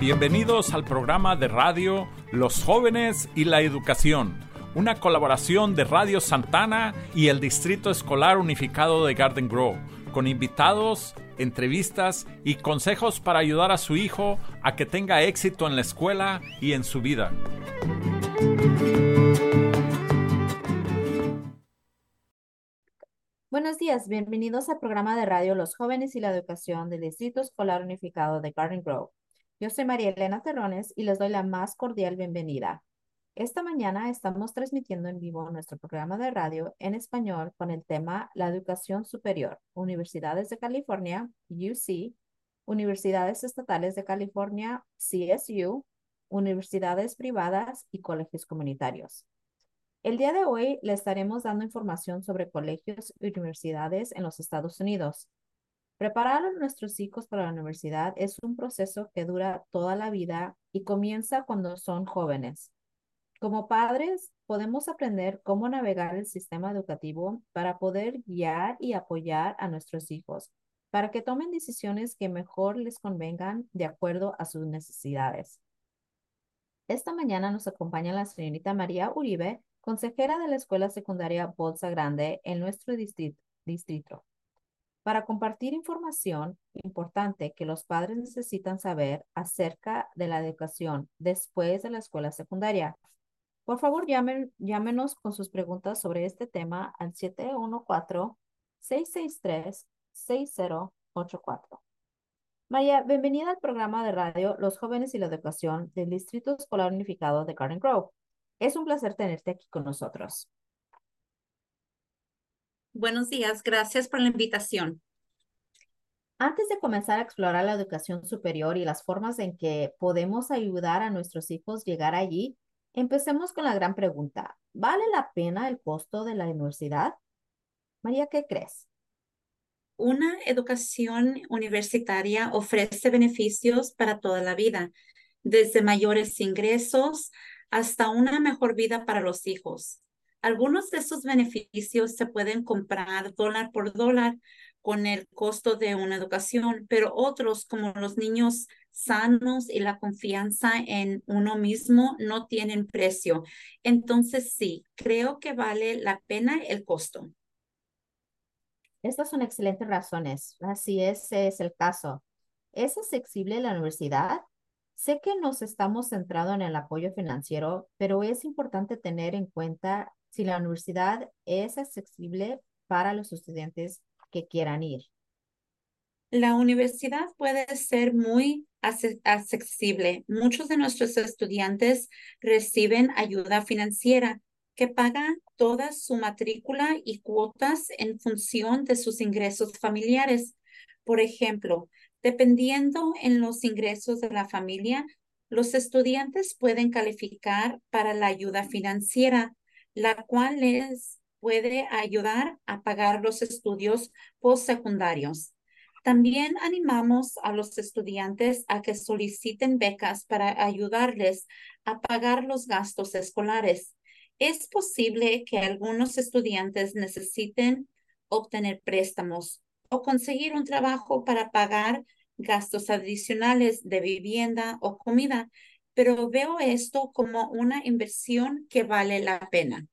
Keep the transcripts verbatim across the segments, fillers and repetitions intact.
Bienvenidos al programa de radio Los Jóvenes y la Educación, una colaboración de Radio Santana y el Distrito Escolar Unificado de Garden Grove, con invitados, entrevistas y consejos para ayudar a su hijo a que tenga éxito en la escuela y en su vida. Buenos días, bienvenidos al programa de radio Los Jóvenes y la Educación del Distrito Escolar Unificado de Garden Grove. Yo soy María Elena Terrones y les doy la más cordial bienvenida. Esta mañana estamos transmitiendo en vivo nuestro programa de radio en español con el tema La Educación Superior, Universidades de California, U C, Universidades Estatales de California, C S U, Universidades Privadas y Colegios Comunitarios. El día de hoy le estaremos dando información sobre colegios y universidades en los Estados Unidos. Preparar a nuestros hijos para la universidad es un proceso que dura toda la vida y comienza cuando son jóvenes. Como padres, podemos aprender cómo navegar el sistema educativo para poder guiar y apoyar a nuestros hijos, para que tomen decisiones que mejor les convengan de acuerdo a sus necesidades. Esta mañana nos acompaña la señorita María Uribe, consejera de la Escuela Secundaria Bolsa Grande en nuestro distrito, distrito, para compartir información importante que los padres necesitan saber acerca de la educación después de la escuela secundaria. Por favor, llamen, llámenos con sus preguntas sobre este tema al siete uno cuatro, seis seis tres, seis cero ocho cuatro. María, bienvenida al programa de radio Los Jóvenes y la Educación del Distrito Escolar Unificado de Garden Grove. Es un placer tenerte aquí con nosotros. Buenos días, gracias por la invitación. Antes de comenzar a explorar la educación superior y las formas en que podemos ayudar a nuestros hijos a llegar allí, empecemos con la gran pregunta. ¿Vale la pena el costo de la universidad? María, ¿qué crees? Una educación universitaria ofrece beneficios para toda la vida, desde mayores ingresos hasta una mejor vida para los hijos. Algunos de esos beneficios se pueden comprar dólar por dólar con el costo de una educación, pero otros, como los niños sanos y la confianza en uno mismo, no tienen precio. Entonces, sí, creo que vale la pena el costo. Estas son excelentes razones. Así es, es el caso. ¿Es accesible la universidad? Sé que nos estamos centrando en el apoyo financiero, pero es importante tener en cuenta si la universidad es accesible para los estudiantes que quieran ir. La universidad puede ser muy accesible. Muchos de nuestros estudiantes reciben ayuda financiera que paga toda su matrícula y cuotas en función de sus ingresos familiares. Por ejemplo, dependiendo en los ingresos de la familia, los estudiantes pueden calificar para la ayuda financiera, la cual les puede ayudar a pagar los estudios postsecundarios. También animamos a los estudiantes a que soliciten becas para ayudarles a pagar los gastos escolares. Es posible que algunos estudiantes necesiten obtener préstamos o conseguir un trabajo para pagar gastos adicionales de vivienda o comida, pero veo esto como una inversión que vale la pena.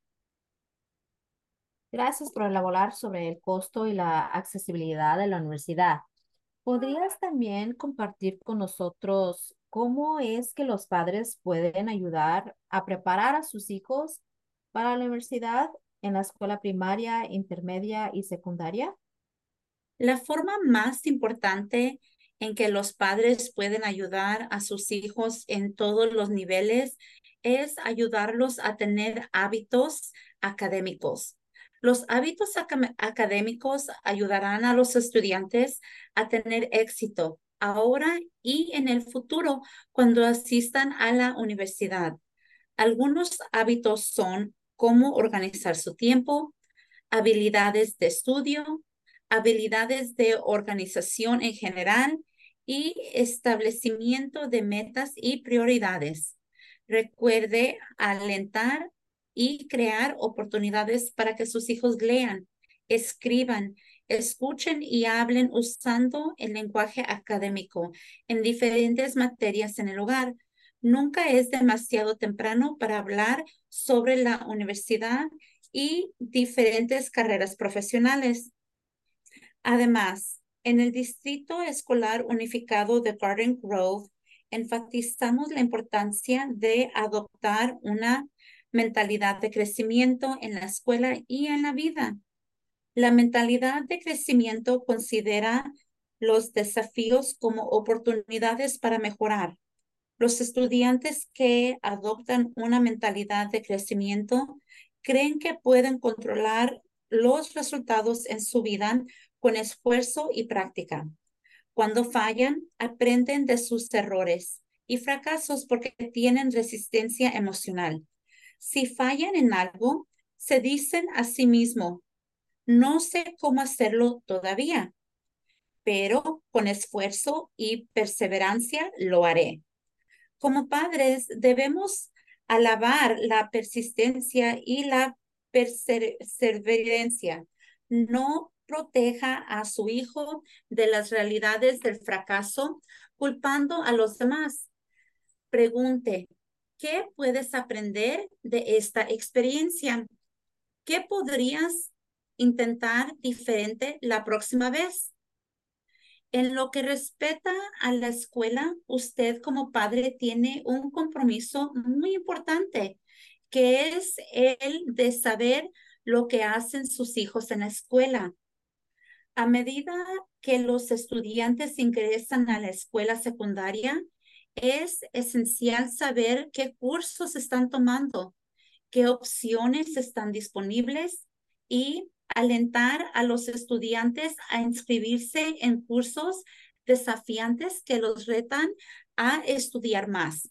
Gracias por elaborar sobre el costo y la accesibilidad de la universidad. ¿Podrías también compartir con nosotros cómo es que los padres pueden ayudar a preparar a sus hijos para la universidad en la escuela primaria, intermedia y secundaria? La forma más importante en que los padres pueden ayudar a sus hijos en todos los niveles es ayudarlos a tener hábitos académicos. Los hábitos acad- académicos ayudarán a los estudiantes a tener éxito ahora y en el futuro cuando asistan a la universidad. Algunos hábitos son cómo organizar su tiempo, habilidades de estudio, habilidades de organización en general y establecimiento de metas y prioridades. Recuerde alentar y crear oportunidades para que sus hijos lean. escriban, escuchen y hablen usando el lenguaje académico en diferentes materias en el hogar. Nunca es demasiado temprano para hablar sobre la universidad y diferentes carreras profesionales. Además, en el Distrito Escolar Unificado de Garden Grove, enfatizamos la importancia de adoptar una mentalidad de crecimiento en la escuela y en la vida. La mentalidad de crecimiento considera los desafíos como oportunidades para mejorar. Los estudiantes que adoptan una mentalidad de crecimiento creen que pueden controlar los resultados en su vida con esfuerzo y práctica. Cuando fallan, aprenden de sus errores y fracasos porque tienen resistencia emocional. Si fallan en algo, se dicen a sí mismos, no sé cómo hacerlo todavía, pero con esfuerzo y perseverancia lo haré. Como padres, debemos alabar la persistencia y la perseverancia. No proteja a su hijo de las realidades del fracaso, culpando a los demás. Pregunte, ¿qué puedes aprender de esta experiencia? ¿Qué podrías intentar diferente la próxima vez? En lo que respecta a la escuela, usted como padre tiene un compromiso muy importante, que es el de saber lo que hacen sus hijos en la escuela. A medida que los estudiantes ingresan a la escuela secundaria, es esencial saber qué cursos están tomando, qué opciones están disponibles y alentar a los estudiantes a inscribirse en cursos desafiantes que los retan a estudiar más.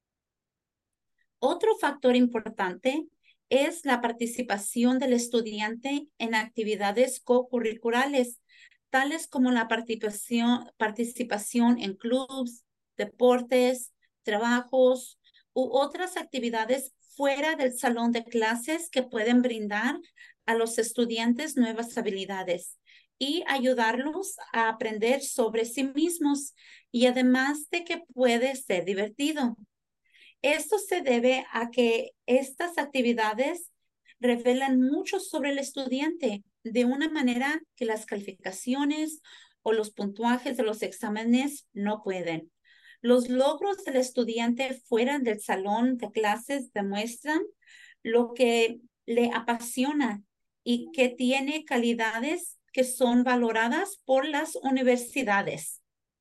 Otro factor importante es la participación del estudiante en actividades co-curriculares, tales como la participación, participación en clubes, deportes, trabajos u otras actividades fuera del salón de clases que pueden brindar a los estudiantes nuevas habilidades y ayudarlos a aprender sobre sí mismos, y además de que puede ser divertido. Esto se debe a que estas actividades revelan mucho sobre el estudiante de una manera que las calificaciones o los puntuajes de los exámenes no pueden. Los logros del estudiante fuera del salón de clases demuestran lo que le apasiona y que tiene calidades que son valoradas por las universidades.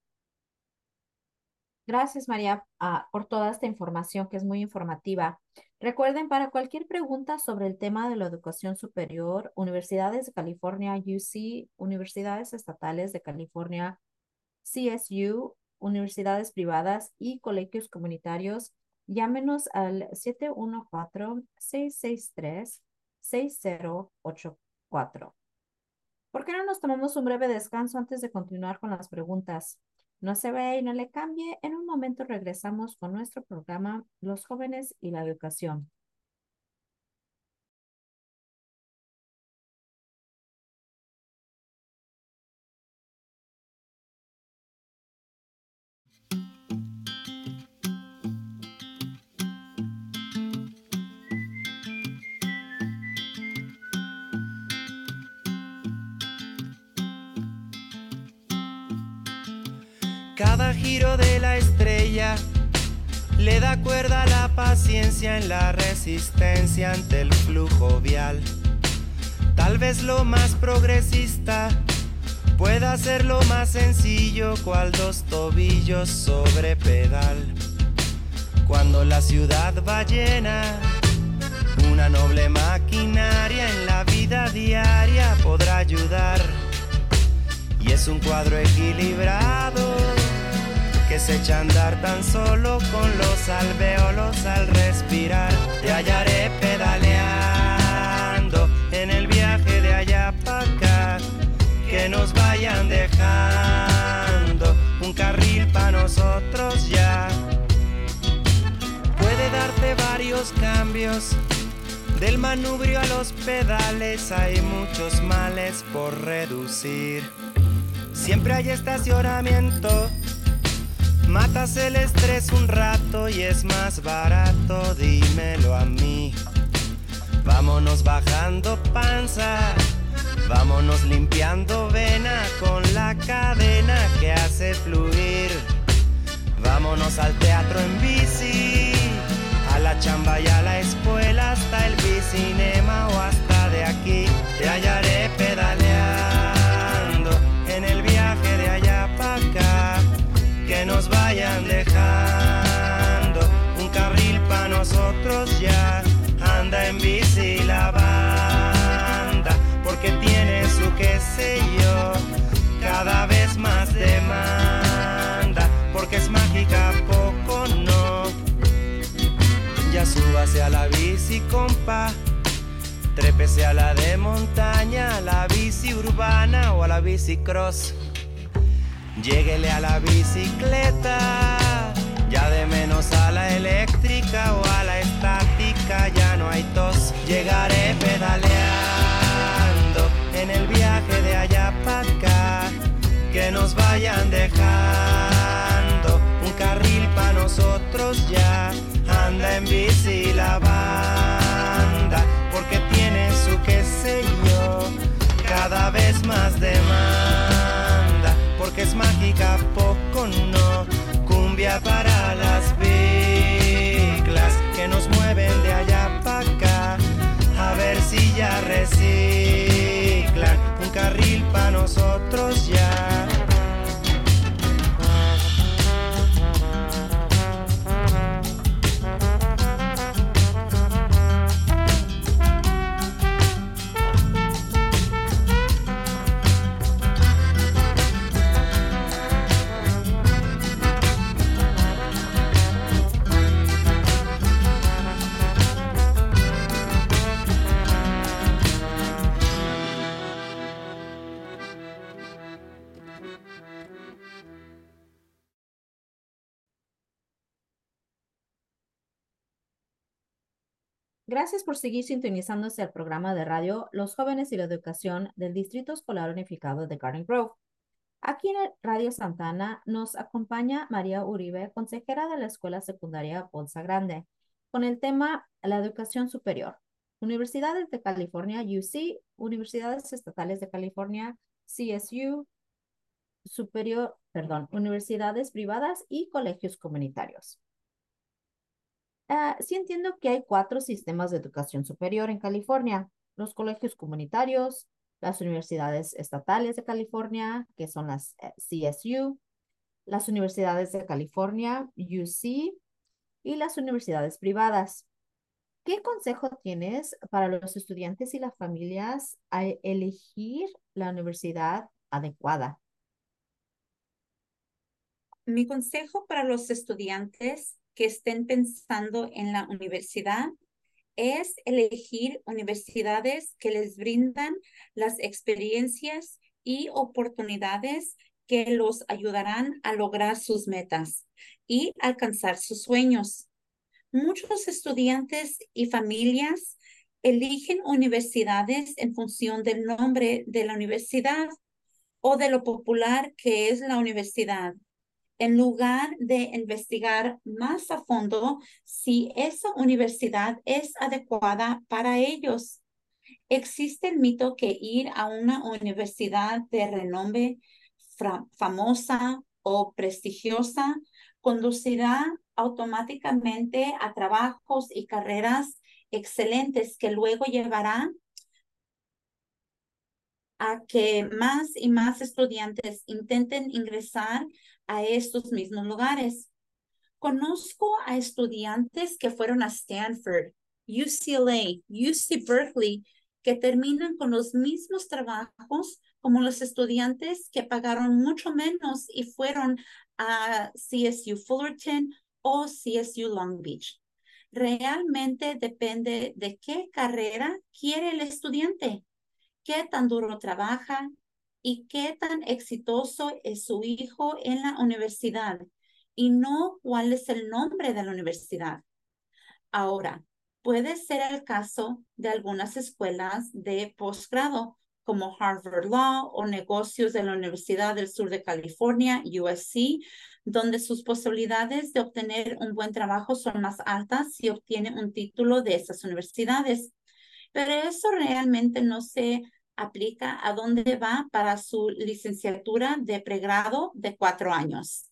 Gracias, María, uh, por toda esta información que es muy informativa. Recuerden, para cualquier pregunta sobre el tema de la educación superior, Universidades de California, U C, Universidades Estatales de California, C S U, universidades privadas y colegios comunitarios, llámenos al siete uno cuatro, seis seis tres, seis cero ocho cuatro. ¿Por qué no nos tomamos un breve descanso antes de continuar con las preguntas? No se vaya y no le cambie. En un momento regresamos con nuestro programa Los Jóvenes y la Educación. Cada giro de la estrella le da cuerda a la paciencia en la resistencia ante el flujo vial. Tal vez lo más progresista pueda ser lo más sencillo, cual dos tobillos sobre pedal. Cuando la ciudad va llena, una noble maquinaria en la vida diaria podrá ayudar. Y es un cuadro equilibrado que se echa a andar tan solo con los alvéolos al respirar. Te hallaré pedaleando en el viaje de allá para acá, que nos vayan dejando un carril para nosotros ya. Puede darte varios cambios Del manubrio a los pedales hay muchos males por reducir. Siempre hay estacionamiento. Matas el estrés un rato y es más barato, dímelo a mí. Vámonos bajando panza, vámonos limpiando vena con la cadena que hace fluir. Vámonos al teatro en bici, a la chamba y a la escuela, hasta el bicinema o hasta de aquí. Te hallaré pedaleando en el viaje de allá para acá. Que nos vayan dejando un carril pa' nosotros ya. Anda en bici la banda, porque tiene su qué sé yo, cada vez más demanda, porque es mágica, poco no. Ya súbase a la bici, compa, trépese a la de montaña, a la bici urbana o a la bici cross. Lléguele a la bicicleta, ya de menos a la eléctrica o a la estática, ya no hay tos. Llegaré pedaleando en el viaje de allá para acá. Que nos vayan dejando un carril pa' nosotros ya. Anda en bici la banda, porque tiene su qué sé yo, cada vez más demanda, porque es mágica, poco no. Cumbia para las biclas que nos mueven de allá para acá. A ver si ya reciclan un carril pa' nosotros ya. Gracias por seguir sintonizándose al programa de radio Los Jóvenes y la Educación del Distrito Escolar Unificado de Garden Grove. Aquí en Radio Santana nos acompaña María Uribe, consejera de la Escuela Secundaria Bolsa Grande, con el tema La Educación Superior. Universidades de California, U C, Universidades Estatales de California, C S U, superior, perdón, universidades privadas y colegios comunitarios. Uh, sí entiendo que hay cuatro sistemas de educación superior en California: los colegios comunitarios, las universidades estatales de California, que son las eh, C S U, las universidades de California, U C, y las universidades privadas. ¿Qué consejo tienes para los estudiantes y las familias a elegir la universidad adecuada? Mi consejo para los estudiantes que estén pensando en la universidad es elegir universidades que les brindan las experiencias y oportunidades que los ayudarán a lograr sus metas y alcanzar sus sueños. Muchos estudiantes y familias eligen universidades en función del nombre de la universidad o de lo popular que es la universidad, en lugar de investigar más a fondo si esa universidad es adecuada para ellos. Existe el mito que ir a una universidad de renombre famosa o prestigiosa conducirá automáticamente a trabajos y carreras excelentes que luego llevarán a que más y más estudiantes intenten ingresar a estos mismos lugares. Conozco a estudiantes que fueron a Stanford, U C L A, U C Berkeley, que terminan con los mismos trabajos como los estudiantes que pagaron mucho menos y fueron a C S U Fullerton o C S U Long Beach. Realmente depende de qué carrera quiere el estudiante, qué tan duro trabaja y qué tan exitoso es su hijo en la universidad, y no cuál es el nombre de la universidad. Ahora, Puede ser el caso de algunas escuelas de posgrado, como Harvard Law o negocios de la Universidad del Sur de California, U S C, donde sus posibilidades de obtener un buen trabajo son más altas si obtiene un título de esas universidades. Pero eso realmente no se aplica a dónde va para su licenciatura de pregrado de cuatro años.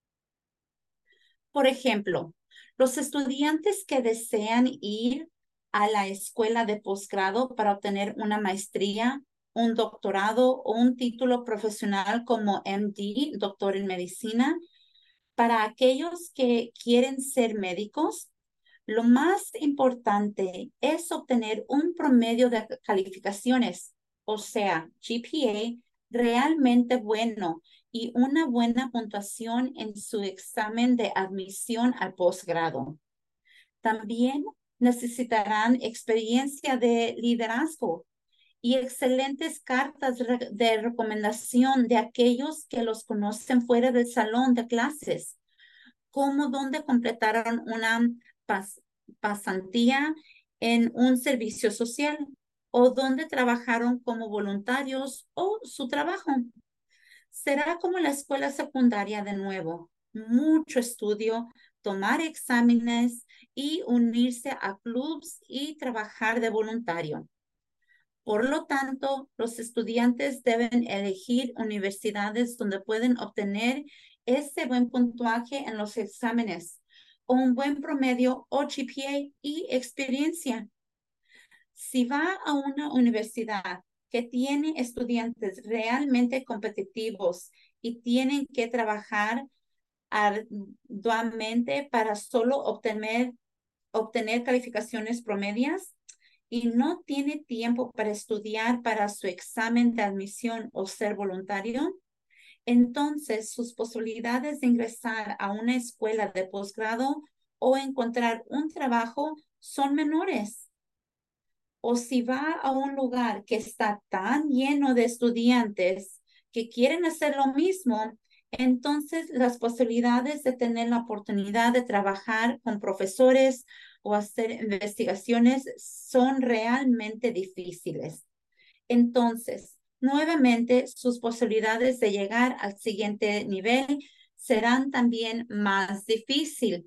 Por ejemplo, los estudiantes que desean ir a la escuela de posgrado para obtener una maestría, un doctorado o un título profesional como M D, doctor en medicina, para aquellos que quieren ser médicos, lo más importante es obtener un promedio de calificaciones, o sea, G P A realmente bueno y una buena puntuación en su examen de admisión al posgrado. También necesitarán experiencia de liderazgo y excelentes cartas de recomendación de aquellos que los conocen fuera del salón de clases, como donde completaron una pas pasantía en un servicio social o donde trabajaron como voluntarios o su trabajo. Será como la escuela secundaria de nuevo, mucho estudio, tomar exámenes y unirse a clubs y trabajar de voluntario. Por lo tanto, los estudiantes deben elegir universidades donde pueden obtener ese buen puntaje en los exámenes, o un buen promedio o G P A y experiencia. Si va a una universidad que tiene estudiantes realmente competitivos y tienen que trabajar arduamente para solo obtener, obtener calificaciones promedias, y no tiene tiempo para estudiar para su examen de admisión o ser voluntario, entonces sus posibilidades de ingresar a una escuela de posgrado o encontrar un trabajo son menores. O si va a un lugar que está tan lleno de estudiantes que quieren hacer lo mismo, entonces las posibilidades de tener la oportunidad de trabajar con profesores o hacer investigaciones son realmente difíciles. Entonces, nuevamente, sus posibilidades de llegar al siguiente nivel serán también más difíciles.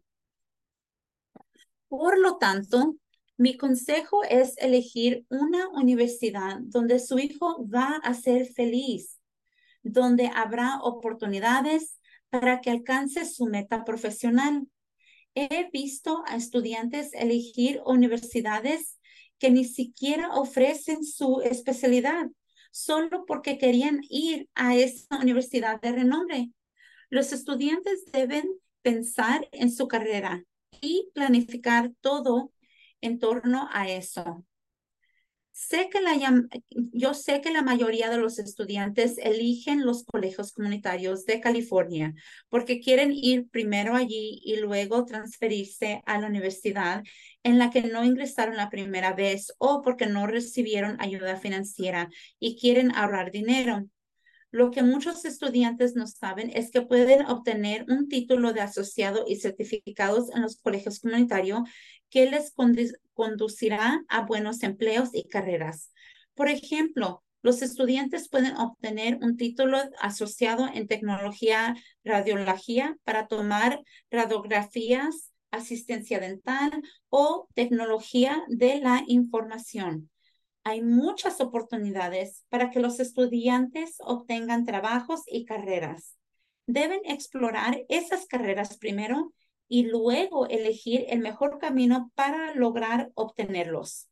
Por lo tanto, mi consejo es elegir una universidad donde su hijo va a ser feliz, donde habrá oportunidades para que alcance su meta profesional. He visto a estudiantes elegir universidades que ni siquiera ofrecen su especialidad, solo porque querían ir a esa universidad de renombre. Los estudiantes deben pensar en su carrera y planificar todo en torno a eso. Sé que la, yo sé que la mayoría de los estudiantes eligen los colegios comunitarios de California porque quieren ir primero allí y luego transferirse a la universidad en la que no ingresaron la primera vez o porque no recibieron ayuda financiera y quieren ahorrar dinero. Lo que muchos estudiantes no saben es que pueden obtener un título de asociado y certificados en los colegios comunitarios que les condu conducirá a buenos empleos y carreras. Por ejemplo, los estudiantes pueden obtener un título asociado en tecnología radiología para tomar radiografías, asistencia dental o tecnología de la información. Hay muchas oportunidades para que los estudiantes obtengan trabajos y carreras. Deben explorar esas carreras primero y luego elegir el mejor camino para lograr obtenerlos.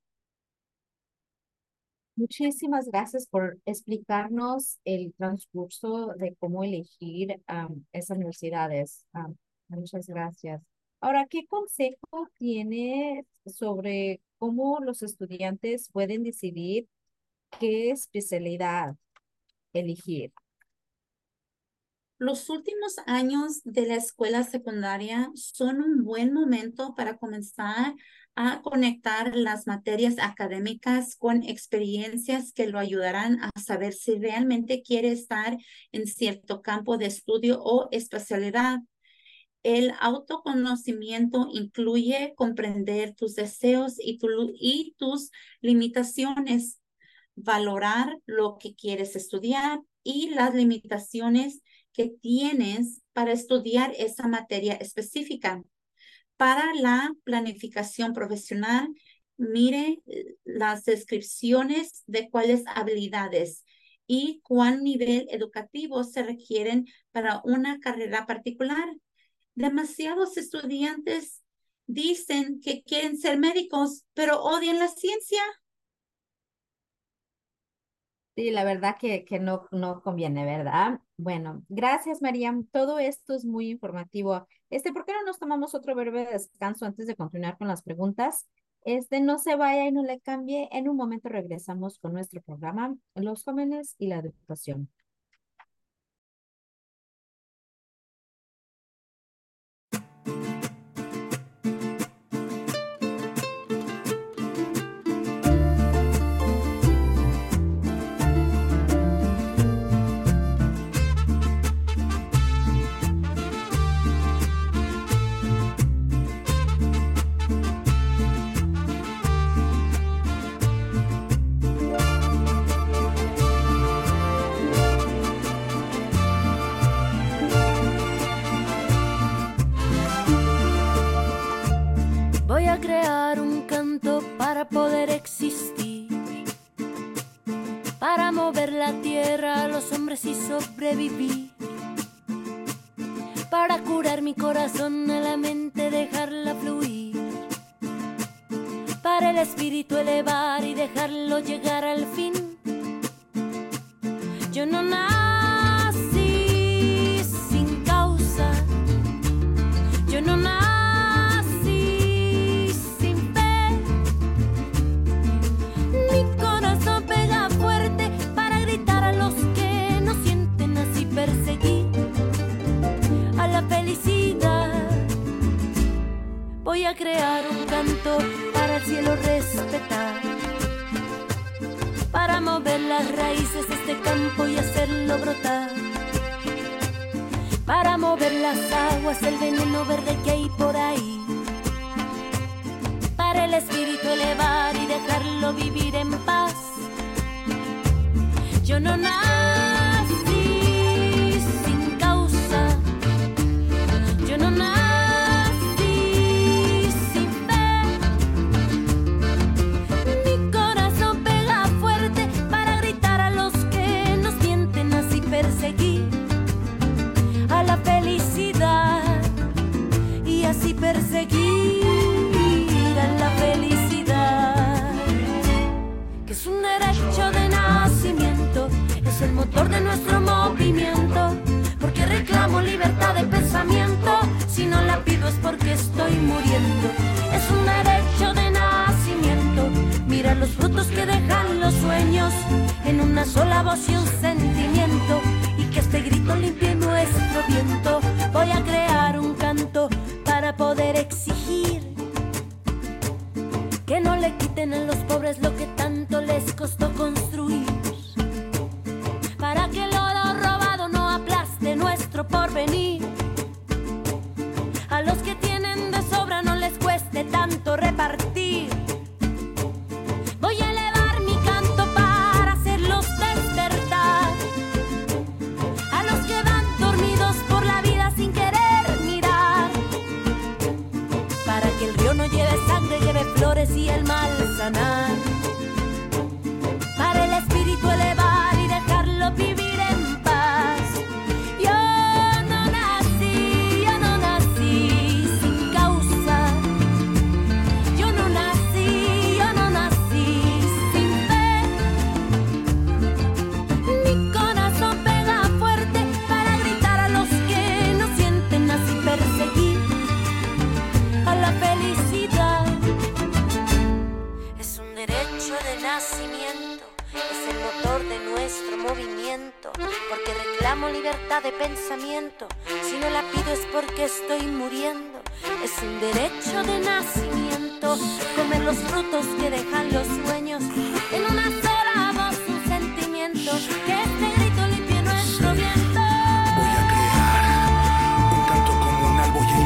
Muchísimas gracias por explicarnos el transcurso de cómo elegir um, esas universidades. Um, muchas gracias. Ahora, ¿qué consejo tiene sobre cómo los estudiantes pueden decidir qué especialidad elegir? Los últimos años de la escuela secundaria son un buen momento para comenzar a conectar las materias académicas con experiencias que lo ayudarán a saber si realmente quiere estar en cierto campo de estudio o especialidad. El autoconocimiento incluye comprender tus deseos y, tu, y tus limitaciones, valorar lo que quieres estudiar y las limitaciones que tienes para estudiar esa materia específica. Para la planificación profesional, mire las descripciones de cuáles habilidades y cuál nivel educativo se requieren para una carrera particular. Demasiados estudiantes dicen que quieren ser médicos, pero odian la ciencia. Sí, la verdad que, que no, no conviene, ¿verdad? Bueno, gracias, María. Todo esto es muy informativo. Este, ¿por qué no nos tomamos otro breve descanso antes de continuar con las preguntas? Este, no se vaya y no le cambie. En un momento regresamos con nuestro programa, Los Jóvenes y la Educación. Voy a crear un canto para poder existir, para mover la tierra a los hombres y sobrevivir, para curar mi corazón a la mente, dejarla fluir, para el espíritu elevar y dejarlo llegar al fin. Yo no nací sin causa, yo no nací voy a crear un canto para el cielo respetar, para mover las raíces de este campo y hacerlo brotar, para mover las aguas, el veneno verde que hay por ahí, para el espíritu elevar y dejarlo vivir en paz. Yo no nací sin causa, yo no nací a la felicidad y así perseguir a la felicidad, que es un derecho de nacimiento, es el motor de nuestro movimiento, porque reclamo libertad de pensamiento, si no la pido es porque estoy muriendo, es un derecho de nacimiento, mira los frutos que dejan los sueños, en una sola voz y un sentimiento, y que este grito limpie nuestro viento. Voy a crear un canto para poder exigir que no le quiten a los pobres lo que tanto les costó construir, para que el oro robado no aplaste nuestro porvenir, a los que tienen de sobra no les cueste tanto repartir. Voy a elevar mi canto para hacerlos despertar, a los que van dormidos por la vida sin querer mirar, para que el río no lleve sangre, lleve flores y el mal sanar, para el espíritu elevar y dejarlo vivir en paz. Yo no nací, yo no nací sin causa, yo no nací, yo no nací sin fe, mi corazón pega fuerte para gritar a los que no sienten, así perseguir a la felicidad. Es un derecho de nacimiento, es el motor de nuestro movimiento, porque reclamo libertad de pensamiento, si no la pido es porque estoy muriendo. Es un derecho de nacimiento, comer los frutos que dejan los sueños, en una sola voz un sentimiento, que este grito limpie nuestro viento. Voy a crear un canto como un árbol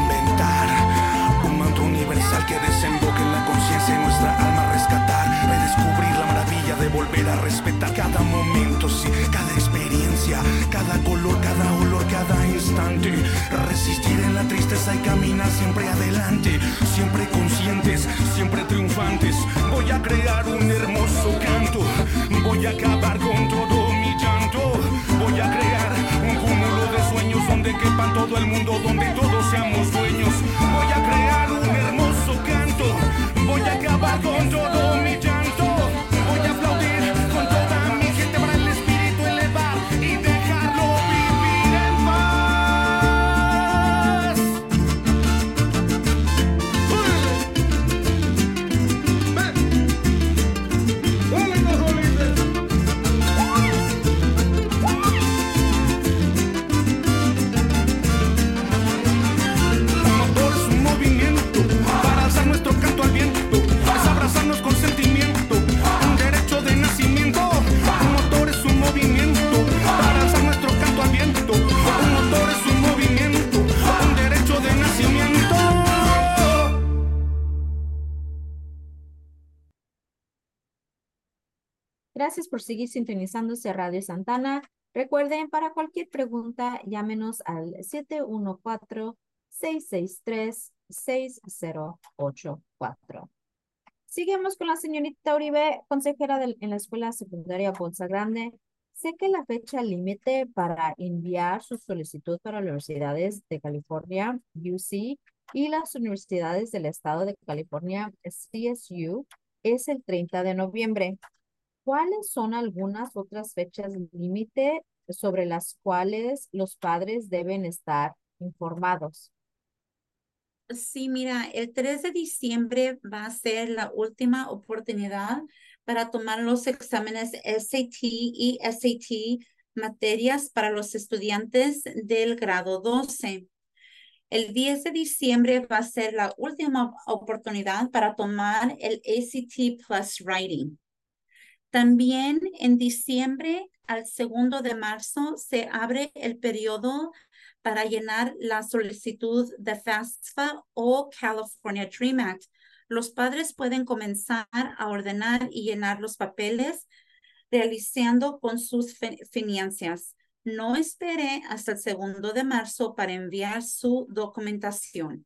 cada momento, sí, cada experiencia, cada color, cada olor, cada instante. Resistir en la tristeza y caminar siempre adelante, siempre conscientes, siempre triunfantes. Voy a crear un hermoso canto, voy a acabar con todo mi llanto. Voy a crear un cúmulo de sueños donde quepan todo el mundo, donde todos seamos dueños. Voy a crear un hermoso canto, voy a acabar con todo mi llanto. Voy a aplaudir con toda mi gente para el espíritu elevar y dejarlo vivir en paz. Un motor es un movimiento para alzar nuestro canto al viento. Es abrazarnos con sentimiento, un derecho de nacimiento. Un motor es un movimiento para alzar nuestro canto al viento. Un motor es un movimiento, un derecho de nacimiento. Gracias por seguir sintonizándose a Radio Santana. Recuerden, para cualquier pregunta, llámenos al siete uno cuatro, seis seis tres, seis cero ocho cuatro. Seguimos con la señorita Uribe, consejera del- en la Escuela Secundaria Bolsa Grande. Sé que la fecha límite para enviar su solicitud para universidades de California, U C, y las universidades del estado de California, C S U, es el treinta de noviembre. ¿Cuáles son algunas otras fechas límite sobre las cuales los padres deben estar informados? Sí, mira, el tres de diciembre va a ser la última oportunidad para tomar los exámenes S A T y S A T materias para los estudiantes del grado doce. El diez de diciembre va a ser la última oportunidad para tomar el A C T Plus Writing. También en diciembre al segundo de marzo se abre el periodo para llenar la solicitud de FAFSA o California Dream Act. Los padres pueden comenzar a ordenar y llenar los papeles realizando con sus finanzas. No espere hasta el segundo de marzo para enviar su documentación.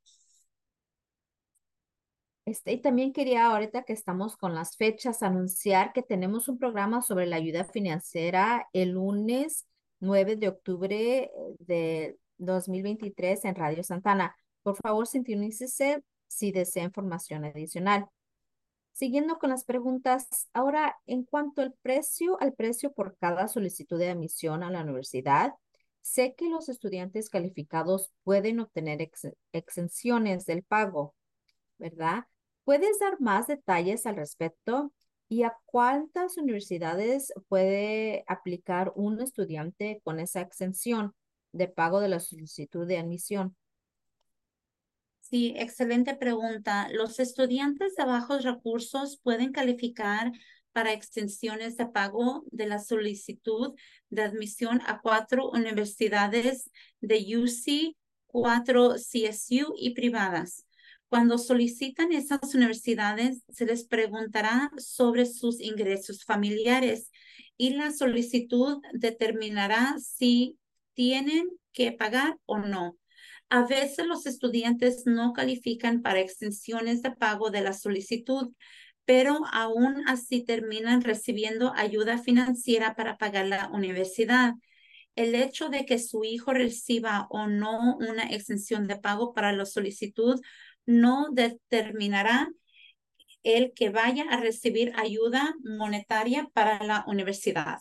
Este, y también quería, ahorita que estamos con las fechas, anunciar que tenemos un programa sobre la ayuda financiera el lunes nueve de octubre de dos mil veintitrés en Radio Santana. Por favor, sintonícese si desea información adicional. Siguiendo con las preguntas, ahora, en cuanto al precio, al precio por cada solicitud de admisión a la universidad, sé que los estudiantes calificados pueden obtener ex exenciones del pago, ¿verdad? ¿Puedes dar más detalles al respecto? ¿Y a cuántas universidades puede aplicar un estudiante con esa exención de pago de la solicitud de admisión? Sí, excelente pregunta. Los estudiantes de bajos recursos pueden calificar para extensiones de pago de la solicitud de admisión a cuatro universidades de U C, cuatro C S U y privadas. Cuando solicitan esas universidades, se les preguntará sobre sus ingresos familiares y la solicitud determinará si tienen que pagar o no. A veces los estudiantes no califican para extensiones de pago de la solicitud, pero aún así terminan recibiendo ayuda financiera para pagar la universidad. El hecho de que su hijo reciba o no una extensión de pago para la solicitud no determinará el que vaya a recibir ayuda monetaria para la universidad.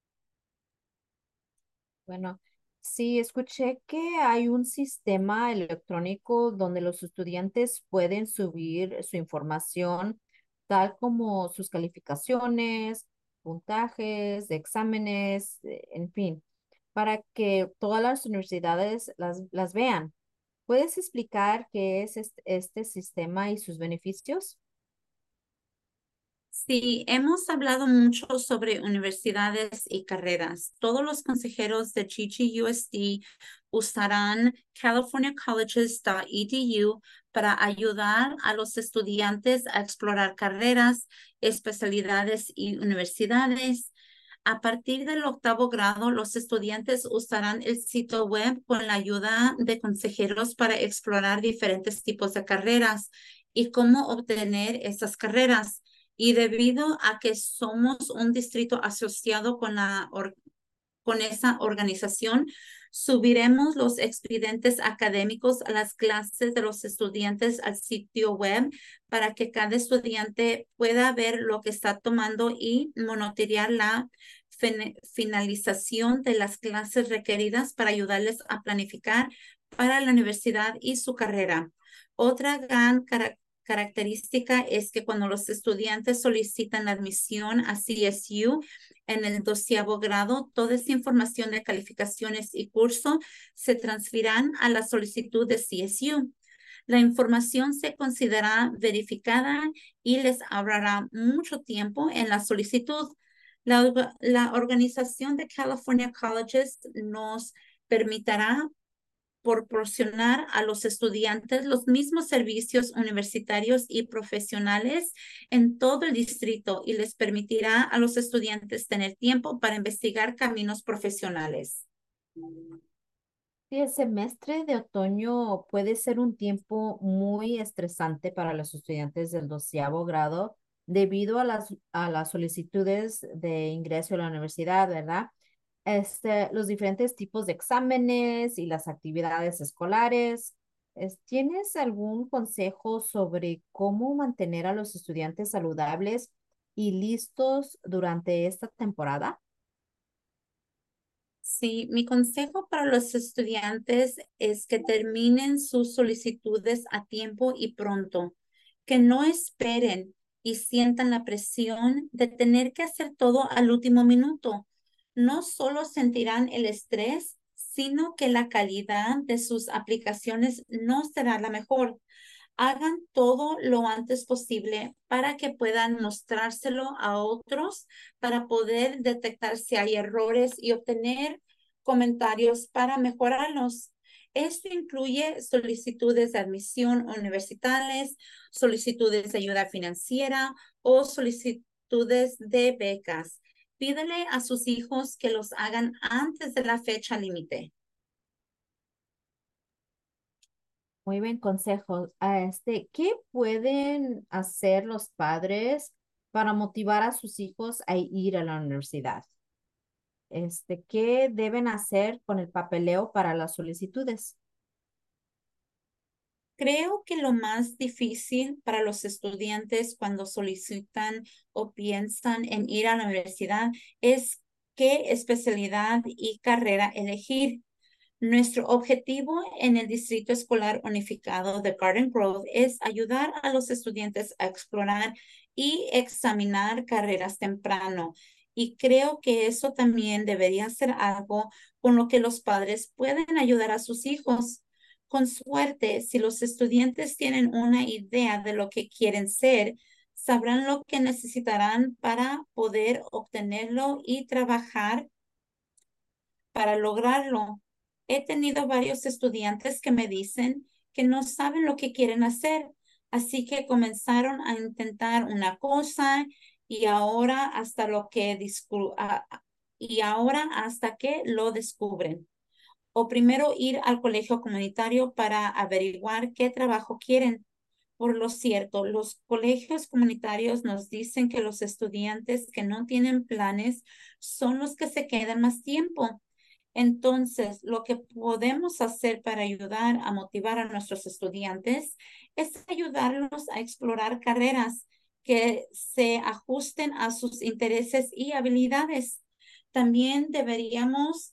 Bueno, sí, escuché que hay un sistema electrónico donde los estudiantes pueden subir su información, tal como sus calificaciones, puntajes de exámenes, eh, en fin, para que todas las universidades las, las vean. ¿Puedes explicar qué es este, este sistema y sus beneficios? Sí, hemos hablado mucho sobre universidades y carreras. Todos los consejeros de G G U S D usarán california colleges punto e d u para ayudar a los estudiantes a explorar carreras, especialidades y universidades. A partir del octavo grado, los estudiantes usarán el sitio web con la ayuda de consejeros para explorar diferentes tipos de carreras y cómo obtener esas carreras. Y debido a que somos un distrito asociado con, la or- con esa organización, subiremos los expedientes académicos a las clases de los estudiantes al sitio web para que cada estudiante pueda ver lo que está tomando y monitorear la fin- finalización de las clases requeridas para ayudarles a planificar para la universidad y su carrera. Otra gran característica característica es que cuando los estudiantes solicitan admisión a C S U en el doceavo grado, toda esa información de calificaciones y curso se transferirán a la solicitud de C S U. La información se considera verificada y les ahorrará mucho tiempo en la solicitud. La, la organización de California Colleges nos permitirá proporcionar a los estudiantes los mismos servicios universitarios y profesionales en todo el distrito y les permitirá a los estudiantes tener tiempo para investigar caminos profesionales. Sí, el semestre de otoño puede ser un tiempo muy estresante para los estudiantes del doceavo grado debido a las, a las solicitudes de ingreso a la universidad, ¿verdad? Este, los diferentes tipos de exámenes y las actividades escolares. Es- ¿Tienes algún consejo sobre cómo mantener a los estudiantes saludables y listos durante esta temporada? Sí, mi consejo para los estudiantes es que terminen sus solicitudes a tiempo y pronto, que no esperen y sientan la presión de tener que hacer todo al último minuto. No solo sentirán el estrés, sino que la calidad de sus aplicaciones no será la mejor. Hagan todo lo antes posible para que puedan mostrárselo a otros para poder detectar si hay errores y obtener comentarios para mejorarlos. Esto incluye solicitudes de admisión universitarias, solicitudes de ayuda financiera o solicitudes de becas. Pídele a sus hijos que los hagan antes de la fecha límite. Muy buen consejo. Ah, Este, ¿qué pueden hacer los padres para motivar a sus hijos a ir a la universidad? Este, ¿qué deben hacer con el papeleo para las solicitudes? Creo que lo más difícil para los estudiantes cuando solicitan o piensan en ir a la universidad es qué especialidad y carrera elegir. Nuestro objetivo en el Distrito Escolar Unificado de Garden Grove es ayudar a los estudiantes a explorar y examinar carreras temprano. Y creo que eso también debería ser algo con lo que los padres pueden ayudar a sus hijos. Con suerte, si los estudiantes tienen una idea de lo que quieren ser, sabrán lo que necesitarán para poder obtenerlo y trabajar para lograrlo. He tenido varios estudiantes que me dicen que no saben lo que quieren hacer, así que comenzaron a intentar una cosa y ahora hasta lo que discu- a- a- y ahora hasta que lo descubren. O primero ir al colegio comunitario para averiguar qué trabajo quieren. Por lo cierto, los colegios comunitarios nos dicen que los estudiantes que no tienen planes son los que se quedan más tiempo. Entonces, lo que podemos hacer para ayudar a motivar a nuestros estudiantes es ayudarlos a explorar carreras que se ajusten a sus intereses y habilidades. También deberíamos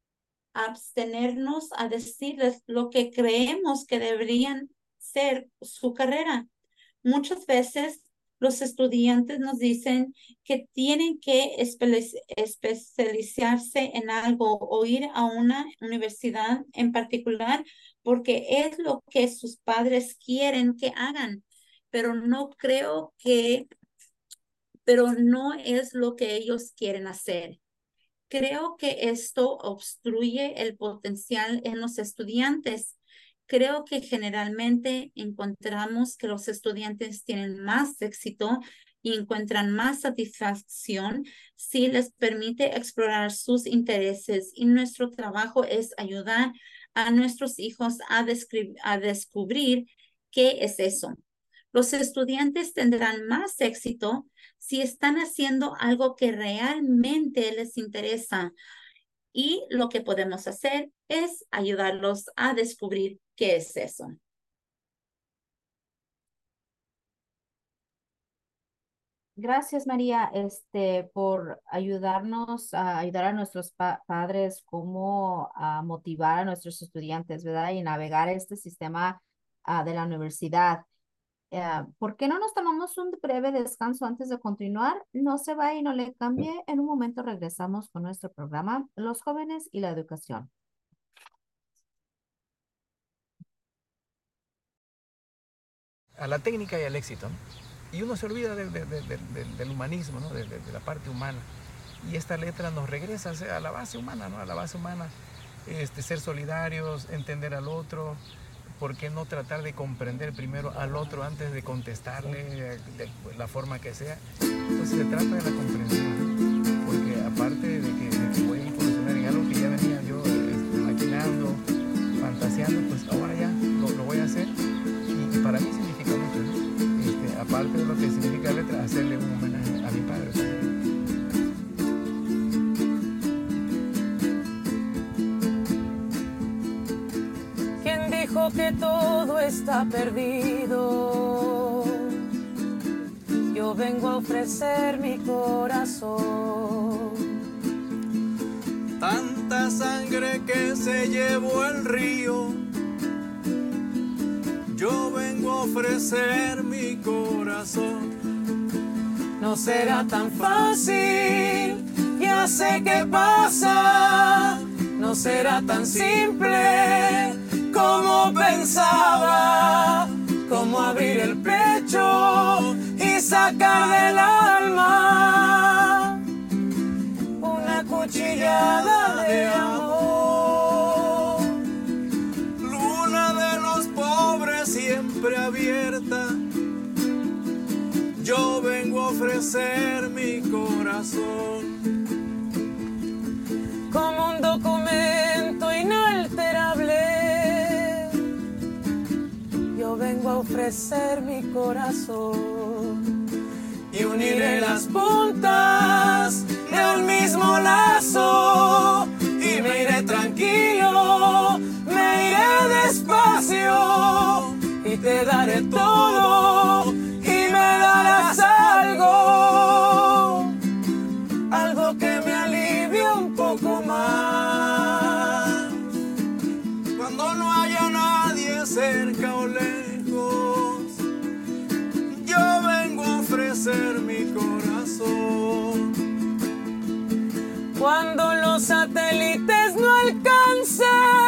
abstenernos a decirles lo que creemos que deberían ser su carrera. Muchas veces los estudiantes nos dicen que tienen que espe- especializarse en algo o ir a una universidad en particular porque es lo que sus padres quieren que hagan, pero no creo que, pero no es lo que ellos quieren hacer. Creo que esto obstruye el potencial en los estudiantes. Creo que generalmente encontramos que los estudiantes tienen más éxito y encuentran más satisfacción si les permite explorar sus intereses. Y nuestro trabajo es ayudar a nuestros hijos a, a descubrir qué es eso. Los estudiantes tendrán más éxito si están haciendo algo que realmente les interesa. Y lo que podemos hacer es ayudarlos a descubrir qué es eso. Gracias, María, este, por ayudarnos a ayudar a nuestros pa- padres cómo a motivar a nuestros estudiantes, ¿verdad? Y navegar este sistema ah, de la universidad. Eh, ¿por qué no nos tomamos un breve descanso antes de continuar? No se vaya y no le cambie. En un momento regresamos con nuestro programa, Los jóvenes y la educación. A la técnica y al éxito, ¿no? Y uno se olvida de, de, de, de, del humanismo, ¿no? de, de, de la parte humana. Y esta letra nos regresa a la base humana, ¿no? A la base humana, este, ser solidarios, entender al otro. ¿Por qué no tratar de comprender primero al otro antes de contestarle de la forma que sea? Entonces se trata de la comprensión, ¿no? Porque aparte de que, de que voy a incursionar en algo que ya venía yo este, maquinando, fantaseando, pues ahora ya lo, lo voy a hacer. Y, y para mí significa mucho, ¿no? Este, aparte de lo que significa la letra, hacerle un homenaje a mi padre también. Que todo está perdido, yo vengo a ofrecer mi corazón. Tanta sangre que se llevó el río, yo vengo a ofrecer mi corazón. No será tan fácil, ya sé qué pasa, no será tan simple como pensaba, como abrir el pecho y sacar del alma una cuchillada de amor. Luna de los pobres siempre abierta, yo vengo a ofrecer mi corazón. Como un documento inalterable, yo vengo a ofrecer mi corazón y uniré las puntas de un mismo lazo y me iré tranquilo, me iré despacio y te daré todo y me darás algo, algo que me alivie un poco más. Cuando no haya nadie cerca o lejos, yo vengo a ofrecer mi corazón. Cuando los satélites no alcancen,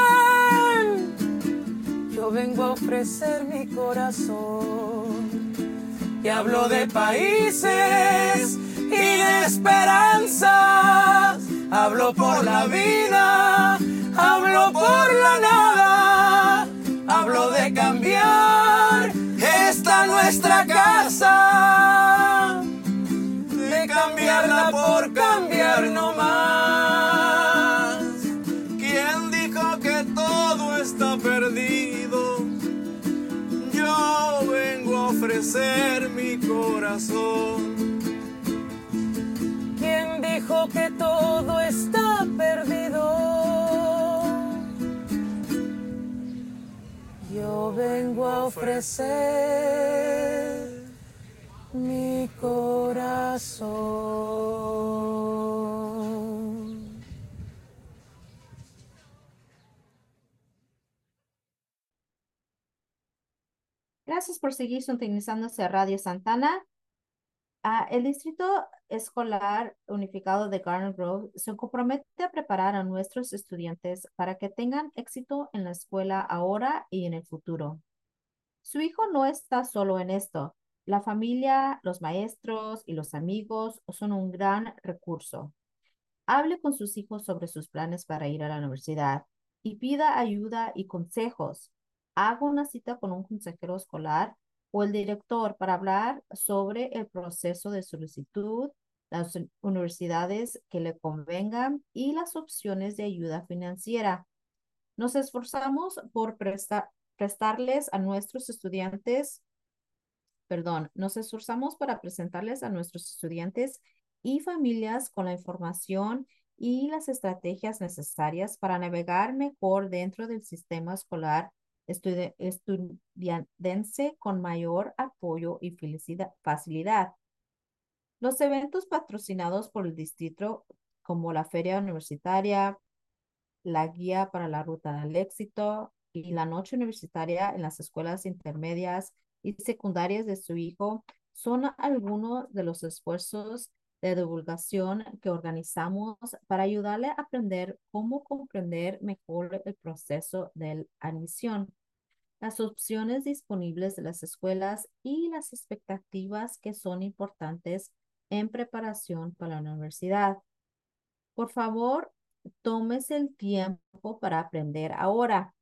yo vengo a ofrecer mi corazón. Y hablo de países y de esperanzas, hablo por la vida, hablo por la nada, hablo de cambiar esta nuestra casa, de cambiarla por cambiar no más. ¿Quién dijo que todo está perdido? Yo vengo a ofrecer mi corazón. ¿Quién dijo que todo está perdido? Yo vengo a ofrecer mi corazón. Gracias por seguir sintonizándose a Radio Santana. Uh, el Distrito Escolar Unificado de Garden Grove se compromete a preparar a nuestros estudiantes para que tengan éxito en la escuela ahora y en el futuro. Su hijo no está solo en esto. La familia, los maestros y los amigos son un gran recurso. Hable con sus hijos sobre sus planes para ir a la universidad y pida ayuda y consejos. Haga una cita con un consejero escolar o el director para hablar sobre el proceso de solicitud, las universidades que le convengan y las opciones de ayuda financiera. Nos esforzamos por prestar, prestarles a nuestros estudiantes, perdón, nos esforzamos para presentarles a nuestros estudiantes y familias con la información y las estrategias necesarias para navegar mejor dentro del sistema escolar estudi estudiantense con mayor apoyo y facilidad. Los eventos patrocinados por el distrito, como la Feria Universitaria, la Guía para la Ruta del Éxito y la Noche Universitaria en las escuelas intermedias y secundarias de su hijo, son algunos de los esfuerzos de divulgación que organizamos para ayudarle a aprender cómo comprender mejor el proceso de admisión, las opciones disponibles de las escuelas y las expectativas que son importantes en preparación para la universidad. Por favor, tómese el tiempo para aprender ahora.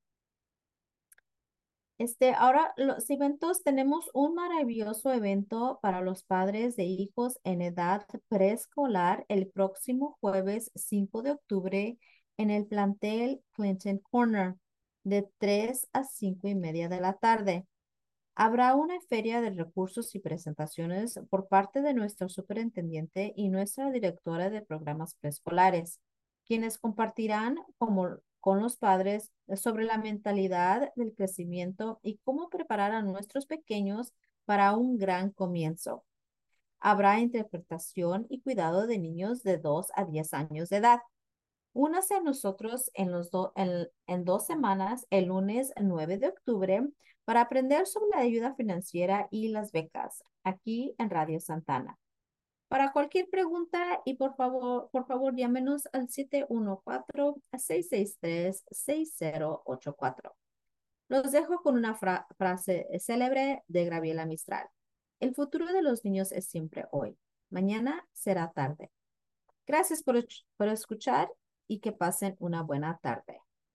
Este, ahora los eventos, tenemos un maravilloso evento para los padres de hijos en edad preescolar el próximo jueves cinco de octubre en el plantel Clinton Corner de tres a cinco y media de la tarde. Habrá una feria de recursos y presentaciones por parte de nuestro superintendente y nuestra directora de programas preescolares, quienes compartirán como, con los padres sobre la mentalidad del crecimiento y cómo preparar a nuestros pequeños para un gran comienzo. Habrá interpretación y cuidado de niños de dos a diez años de edad. Únase a nosotros en, los do, en, en dos semanas, el lunes nueve de octubre, para aprender sobre la ayuda financiera y las becas, aquí en Radio Santana. Para cualquier pregunta, y por favor, por favor, llámenos al siete uno cuatro, seis seis tres, seis cero ocho cuatro. Los dejo con una fra frase célebre de Gabriela Mistral. El futuro de los niños es siempre hoy. Mañana será tarde. Gracias por, por escuchar y que pasen una buena tarde.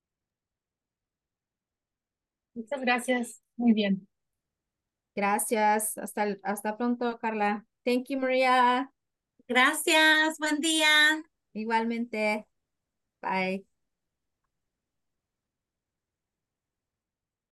Muchas gracias. Muy bien. Gracias. Hasta, hasta pronto, Carla. Thank you, Maria. Gracias. Buen día. Igualmente. Bye.